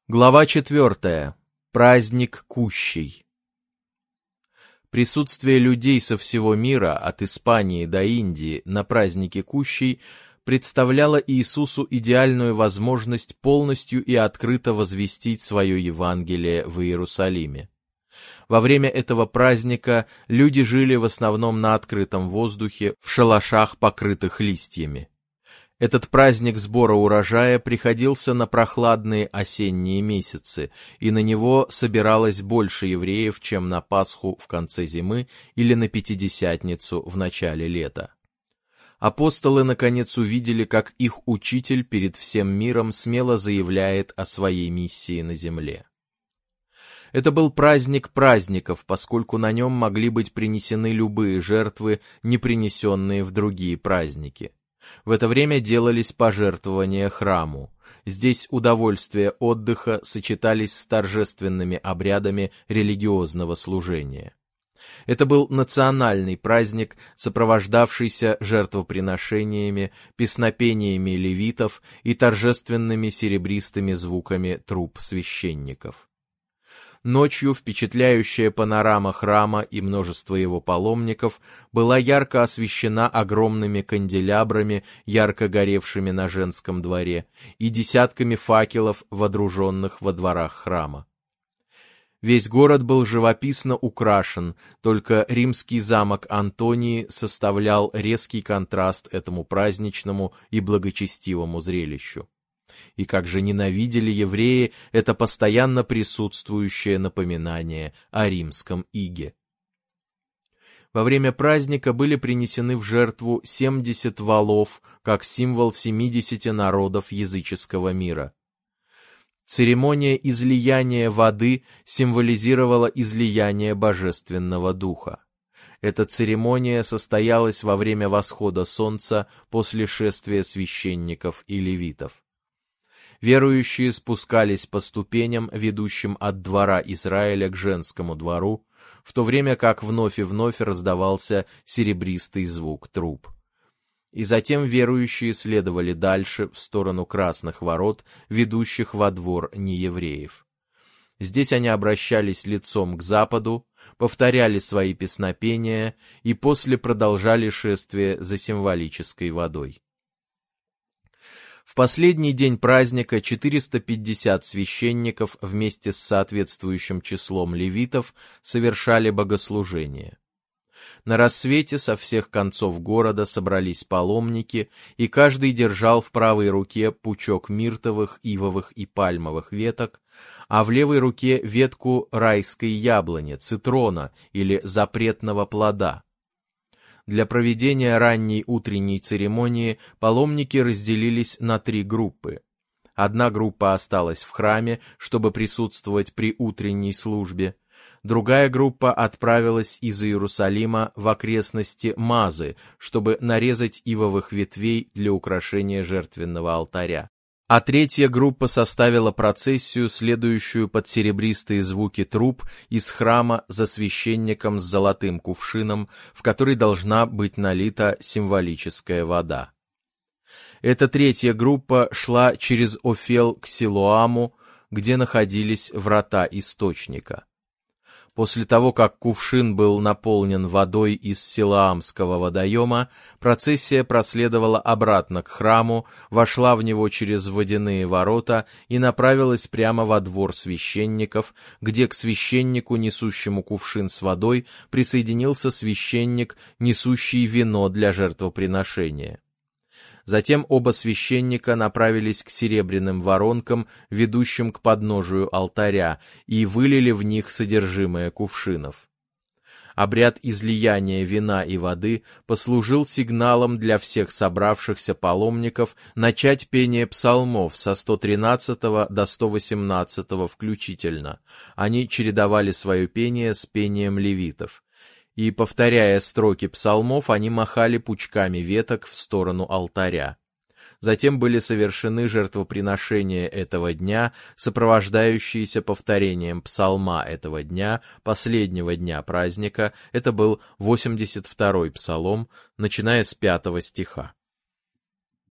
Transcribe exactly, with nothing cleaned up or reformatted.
Глава четвертая. Праздник Кущей. Присутствие людей со всего мира, от Испании до Индии, на празднике Кущей представляло Иисусу идеальную возможность полностью и открыто возвестить свое Евангелие в Иерусалиме. Во время этого праздника люди жили в основном на открытом воздухе, в шалашах, покрытых листьями. Этот праздник сбора урожая приходился на прохладные осенние месяцы, и на него собиралось больше евреев, чем на Пасху в конце зимы или на Пятидесятницу в начале лета. Апостолы наконец увидели, как их учитель перед всем миром смело заявляет о своей миссии на земле. Это был праздник праздников, поскольку на нем могли быть принесены любые жертвы, не принесенные в другие праздники. В это время делались пожертвования храму. Здесь удовольствие отдыха сочетались с торжественными обрядами религиозного служения. Это был национальный праздник, сопровождавшийся жертвоприношениями, песнопениями левитов и торжественными серебристыми звуками труб священников. Ночью впечатляющая панорама храма и множество его паломников была ярко освещена огромными канделябрами, ярко горевшими на женском дворе, и десятками факелов, водруженных во дворах храма. Весь город был живописно украшен, только римский замок Антонии составлял резкий контраст этому праздничному и благочестивому зрелищу. И как же ненавидели евреи это постоянно присутствующее напоминание о римском иге. Во время праздника были принесены в жертву семьдесят волов, как символ семидесяти народов языческого мира. Церемония излияния воды символизировала излияние Божественного Духа. Эта церемония состоялась во время восхода солнца после шествия священников и левитов. Верующие спускались по ступеням, ведущим от двора Израиля к женскому двору, в то время как вновь и вновь раздавался серебристый звук труб. И затем верующие следовали дальше, в сторону красных ворот, ведущих во двор неевреев. Здесь они обращались лицом к западу, повторяли свои песнопения и после продолжали шествие за символической водой. В последний день праздника четыреста пятьдесят священников вместе с соответствующим числом левитов совершали богослужение. На рассвете со всех концов города собрались паломники, и каждый держал в правой руке пучок миртовых, ивовых и пальмовых веток, а в левой руке ветку райской яблони, цитрона или запретного плода. Для проведения ранней утренней церемонии паломники разделились на три группы. Одна группа осталась в храме, чтобы присутствовать при утренней службе. Другая группа отправилась из Иерусалима в окрестности Мазы, чтобы нарезать ивовых ветвей для украшения жертвенного алтаря. А третья группа составила процессию, следующую под серебристые звуки труб из храма за священником с золотым кувшином, в который должна быть налита символическая вода. Эта третья группа шла через Офел к Силоаму, где находились врата источника. После того, как кувшин был наполнен водой из Силоамского водоема, процессия проследовала обратно к храму, вошла в него через водяные ворота и направилась прямо во двор священников, где к священнику, несущему кувшин с водой, присоединился священник, несущий вино для жертвоприношения. Затем оба священника направились к серебряным воронкам, ведущим к подножию алтаря, и вылили в них содержимое кувшинов. Обряд излияния вина и воды послужил сигналом для всех собравшихся паломников начать пение псалмов со сто тринадцатого до сто восемнадцатого включительно. Они чередовали свое пение с пением левитов. И, повторяя строки псалмов, они махали пучками веток в сторону алтаря. Затем были совершены жертвоприношения этого дня, сопровождающиеся повторением псалма этого дня, последнего дня праздника. Это был восемьдесят второй псалом, начиная с пятого стиха.